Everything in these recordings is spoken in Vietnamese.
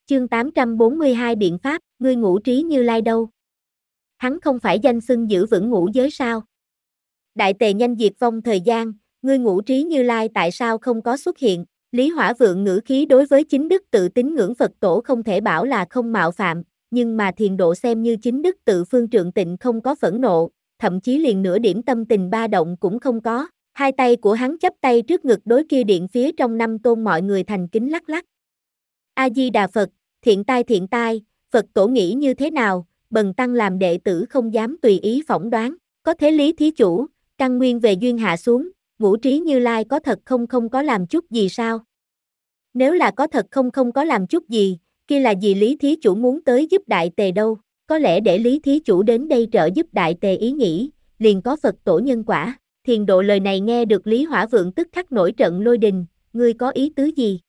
Chương 842 biện pháp, ngươi ngũ trí Như Lai đâu? Hắn không phải danh xưng giữ vững ngũ giới sao? Đại tề nhanh diệt vong thời gian, ngươi ngũ trí Như Lai tại sao không có xuất hiện? Lý Hỏa Vượng ngữ khí đối với chính đức tự tín ngưỡng Phật tổ không thể bảo là không mạo phạm, nhưng mà Thiền Độ xem như chính đức tự phương trượng tịnh không có phẫn nộ, thậm chí liền nửa điểm tâm tình ba động cũng không có. Hai tay của hắn chắp tay trước ngực đối kia điện phía trong năm tôn mọi người thành kính lắc lắc. A-di-đà Phật, thiện tai, Phật tổ nghĩ như thế nào, bần tăng làm đệ tử không dám tùy ý phỏng đoán, có thế Lý thí chủ, căn nguyên về duyên hạ xuống, ngũ trí Như Lai có thật không có làm chút gì sao? Nếu là có thật không có làm chút gì, kia là gì Lý thí chủ muốn tới giúp đại tề đâu, có lẽ để Lý thí chủ đến đây trợ giúp đại tề ý nghĩ, liền có Phật tổ nhân quả. Thiền Độ lời này nghe được Lý Hỏa Vượng tức khắc nổi trận lôi đình, ngươi có ý tứ gì?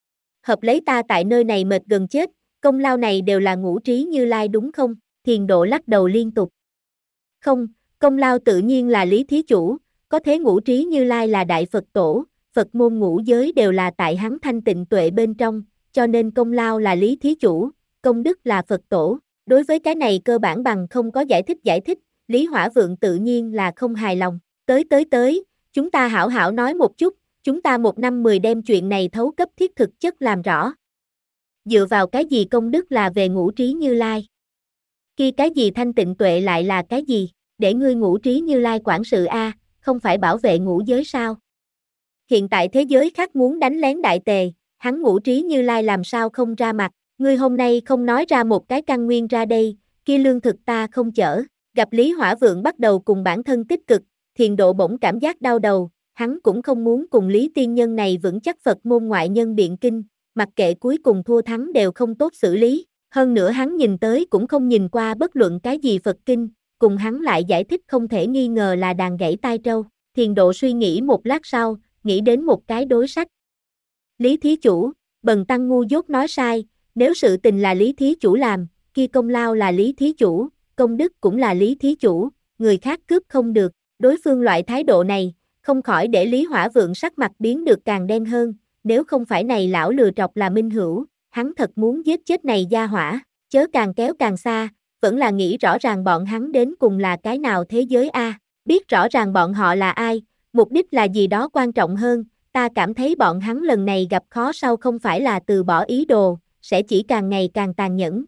Hợp lấy ta tại nơi này mệt gần chết, công lao này đều là ngũ trí Như Lai đúng không? Thiền Độ lắc đầu liên tục. Không, công lao tự nhiên là Lý thí chủ, có thế ngũ trí Như Lai là đại Phật tổ, Phật môn ngũ giới đều là tại hắn thanh tịnh tuệ bên trong, cho nên công lao là Lý thí chủ, công đức là Phật tổ. Đối với cái này cơ bản bằng không có giải thích, Lý Hỏa Vượng tự nhiên là không hài lòng. Tới, chúng ta hảo hảo nói một chút, chúng ta 1 năm 10 đem chuyện này thấu cấp thiết thực chất làm rõ. Dựa vào cái gì công đức là về ngũ trí Như Lai? Khi cái gì thanh tịnh tuệ lại là cái gì? Để ngươi ngũ trí Như Lai quản sự a, không phải bảo vệ ngũ giới sao? Hiện tại thế giới khác muốn đánh lén đại tề, hắn ngũ trí Như Lai làm sao không ra mặt? Ngươi hôm nay không nói ra một cái căn nguyên ra đây, kia lương thực ta không chở. Gặp Lý Hỏa Vượng bắt đầu cùng bản thân tích cực, Thiền Độ bỗng cảm giác đau đầu, hắn cũng không muốn cùng Lý tiên nhân này vững chắc Phật môn ngoại nhân biện kinh, mặc kệ cuối cùng thua thắng đều không tốt xử lý, hơn nữa hắn nhìn tới cũng không nhìn qua bất luận cái gì Phật kinh, cùng hắn lại giải thích không thể nghi ngờ là đàn gãy tai trâu. Thiền Độ suy nghĩ một lát sau, nghĩ đến một cái đối sách. Lý thí chủ, bần tăng ngu dốt nói sai, nếu sự tình là Lý thí chủ làm, kia công lao là Lý thí chủ, công đức cũng là Lý thí chủ, người khác cướp không được. Đối phương loại thái độ này, không khỏi để Lý Hỏa Vượng sắc mặt biến được càng đen hơn, nếu không phải này lão lừa trọc là minh hữu, hắn thật muốn giết chết này gia hỏa, chớ càng kéo càng xa, vẫn là nghĩ rõ ràng bọn hắn đến cùng là cái nào thế giới a, biết rõ ràng bọn họ là ai, mục đích là gì đó quan trọng hơn, ta cảm thấy bọn hắn lần này gặp khó sau không phải là từ bỏ ý đồ, sẽ chỉ càng ngày càng tàn nhẫn.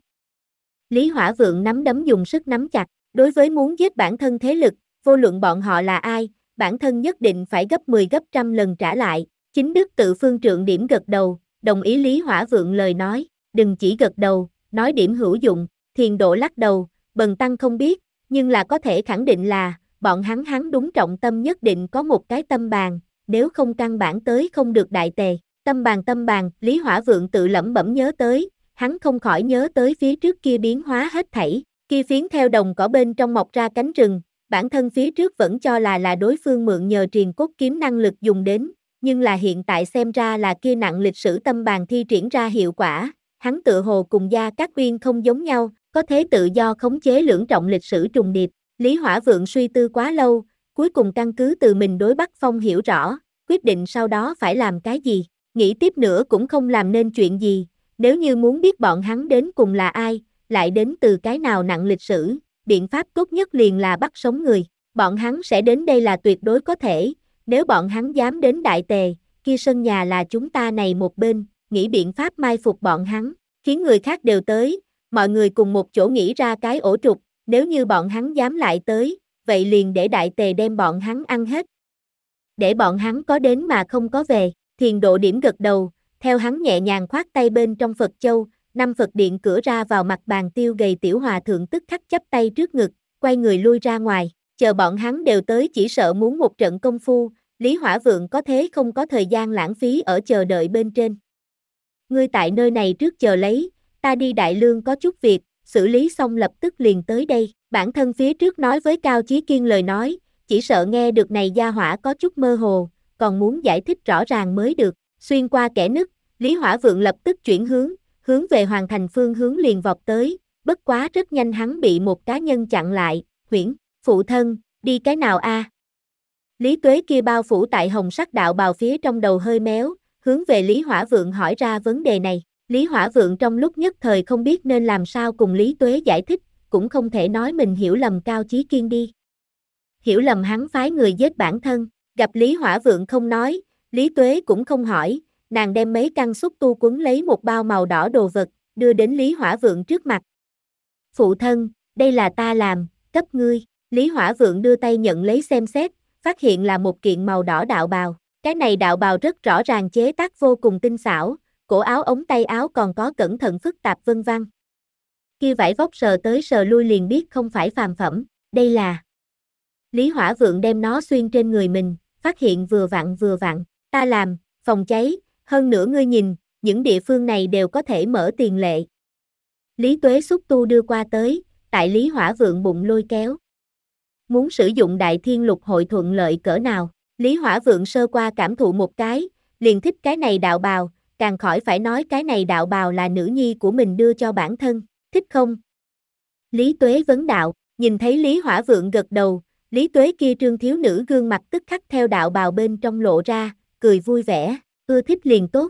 Lý Hỏa Vượng nắm đấm dùng sức nắm chặt, đối với muốn giết bản thân thế lực, vô luận bọn họ là ai, bản thân nhất định phải gấp 10 gấp trăm lần trả lại. Chính đức tự phương trượng điểm gật đầu, đồng ý Lý Hỏa Vượng lời nói, đừng chỉ gật đầu, nói điểm hữu dụng. Thiền Độ lắc đầu, bần tăng không biết, nhưng là có thể khẳng định là, bọn hắn đúng trọng tâm nhất định có một cái tâm bàn, nếu không căn bản tới không được đại tề. Tâm bàn, Lý Hỏa Vượng tự lẩm bẩm nhớ tới, hắn không khỏi nhớ tới phía trước kia biến hóa hết thảy, kia phiến theo đồng cỏ bên trong mọc ra cánh rừng. Bản thân phía trước vẫn cho là đối phương mượn nhờ triền cốt kiếm năng lực dùng đến, nhưng là hiện tại xem ra là kia nặng lịch sử tâm bàn thi triển ra hiệu quả, hắn tự hồ cùng Gia Cát Uyên không giống nhau, có thế tự do khống chế lưỡng trọng lịch sử trùng điệp. Lý Hỏa Vượng suy tư quá lâu, cuối cùng căn cứ từ mình đối Bắc Phong hiểu rõ, quyết định sau đó phải làm cái gì, nghĩ tiếp nữa cũng không làm nên chuyện gì, nếu như muốn biết bọn hắn đến cùng là ai, lại đến từ cái nào nặng lịch sử. Biện pháp tốt nhất liền là bắt sống người, bọn hắn sẽ đến đây là tuyệt đối có thể, nếu bọn hắn dám đến đại tề, kia sân nhà là chúng ta này một bên, nghĩ biện pháp mai phục bọn hắn, khiến người khác đều tới, mọi người cùng một chỗ nghĩ ra cái ổ trục, nếu như bọn hắn dám lại tới, vậy liền để đại tề đem bọn hắn ăn hết. Để bọn hắn có đến mà không có về, Thiền Độ điểm gật đầu, theo hắn nhẹ nhàng khoát tay bên trong Phật Châu. 5 Phật điện cửa ra vào mặt bàn tiêu gầy tiểu hòa thượng tức khắc chắp tay trước ngực, quay người lui ra ngoài, chờ bọn hắn đều tới chỉ sợ muốn một trận công phu, Lý Hỏa Vượng có thế không có thời gian lãng phí ở chờ đợi bên trên. Ngươi tại nơi này trước chờ lấy, ta đi Đại Lương có chút việc, xử lý xong lập tức liền tới đây, bản thân phía trước nói với Cao Chí Kiên lời nói, chỉ sợ nghe được này gia hỏa có chút mơ hồ, còn muốn giải thích rõ ràng mới được, xuyên qua kẽ nứt, Lý Hỏa Vượng lập tức chuyển hướng về Hoàng Thành phương hướng liền vọt tới, bất quá rất nhanh hắn bị một cá nhân chặn lại, Huyễn, phụ thân, đi cái nào a? Lý Tuế kia bao phủ tại hồng sắc đạo bào phía trong đầu hơi méo, hướng về Lý Hỏa Vượng hỏi ra vấn đề này, Lý Hỏa Vượng trong lúc nhất thời không biết nên làm sao cùng Lý Tuế giải thích, cũng không thể nói mình hiểu lầm Cao Chí Kiên đi. Hiểu lầm hắn phái người giết bản thân, gặp Lý Hỏa Vượng không nói, Lý Tuế cũng không hỏi, nàng đem mấy căn xúc tu quấn lấy một bao màu đỏ đồ vật, đưa đến Lý Hỏa Vượng trước mặt. Phụ thân, đây là ta làm, cấp ngươi. Lý Hỏa Vượng đưa tay nhận lấy xem xét, phát hiện là một kiện màu đỏ đạo bào. Cái này đạo bào rất rõ ràng chế tác vô cùng tinh xảo, cổ áo ống tay áo còn có cẩn thận phức tạp vân vân. Kia vải vóc sờ tới sờ lui liền biết không phải phàm phẩm, đây là. Lý Hỏa Vượng đem nó xuyên trên người mình, phát hiện vừa vặn, ta làm, phòng cháy, hơn nữa ngươi nhìn, những địa phương này đều có thể mở tiền lệ. Lý Tuế xúc tu đưa qua tới, tại Lý Hỏa Vượng bụng lôi kéo. Muốn sử dụng Đại Thiên Lục hội thuận lợi cỡ nào, Lý Hỏa Vượng sơ qua cảm thụ một cái, liền thích cái này đạo bào, càng khỏi phải nói cái này đạo bào là nữ nhi của mình đưa cho bản thân, thích không? Lý Tuế vấn đạo, nhìn thấy Lý Hỏa Vượng gật đầu, Lý Tuế kia trương thiếu nữ gương mặt tức khắc theo đạo bào bên trong lộ ra, cười vui vẻ, ưa thích liền tốt.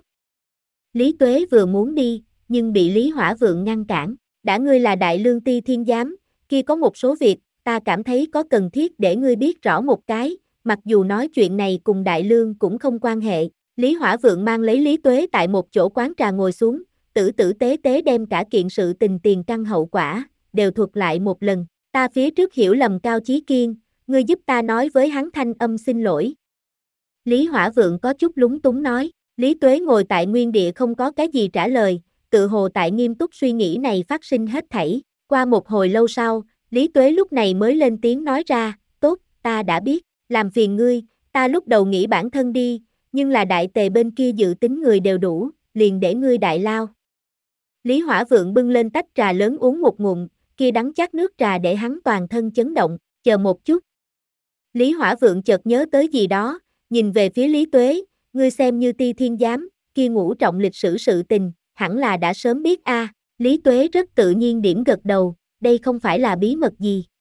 Lý Tuế vừa muốn đi, nhưng bị Lý Hỏa Vượng ngăn cản, đã ngươi là Đại Lương Ti Thiên Giám, kia có một số việc, ta cảm thấy có cần thiết để ngươi biết rõ một cái, mặc dù nói chuyện này cùng Đại Lương cũng không quan hệ. Lý Hỏa Vượng mang lấy Lý Tuế tại một chỗ quán trà ngồi xuống, tử tử tế tế đem cả kiện sự tình tiền căn hậu quả, đều thuật lại một lần. Ta phía trước hiểu lầm Cao Chí Kiên, ngươi giúp ta nói với hắn thanh âm xin lỗi. Lý Hỏa Vượng có chút lúng túng nói, Lý Tuế ngồi tại nguyên địa không có cái gì trả lời, tự hồ tại nghiêm túc suy nghĩ này phát sinh hết thảy. Qua một hồi lâu sau, Lý Tuế lúc này mới lên tiếng nói ra, tốt, ta đã biết, làm phiền ngươi, ta lúc đầu nghĩ bản thân đi, nhưng là đại tề bên kia dự tính người đều đủ, liền để ngươi đại lao. Lý Hỏa Vượng bưng lên tách trà lớn uống một ngụm, kia đắng chát nước trà để hắn toàn thân chấn động, chờ một chút. Lý Hỏa Vượng chợt nhớ tới gì đó, nhìn về phía Lý Tuế, ngươi xem như Ti Thiên Giám, kia ngũ trọng lịch sử sự tình, hẳn là đã sớm biết a. Lý Tuế rất tự nhiên điểm gật đầu, đây không phải là bí mật gì,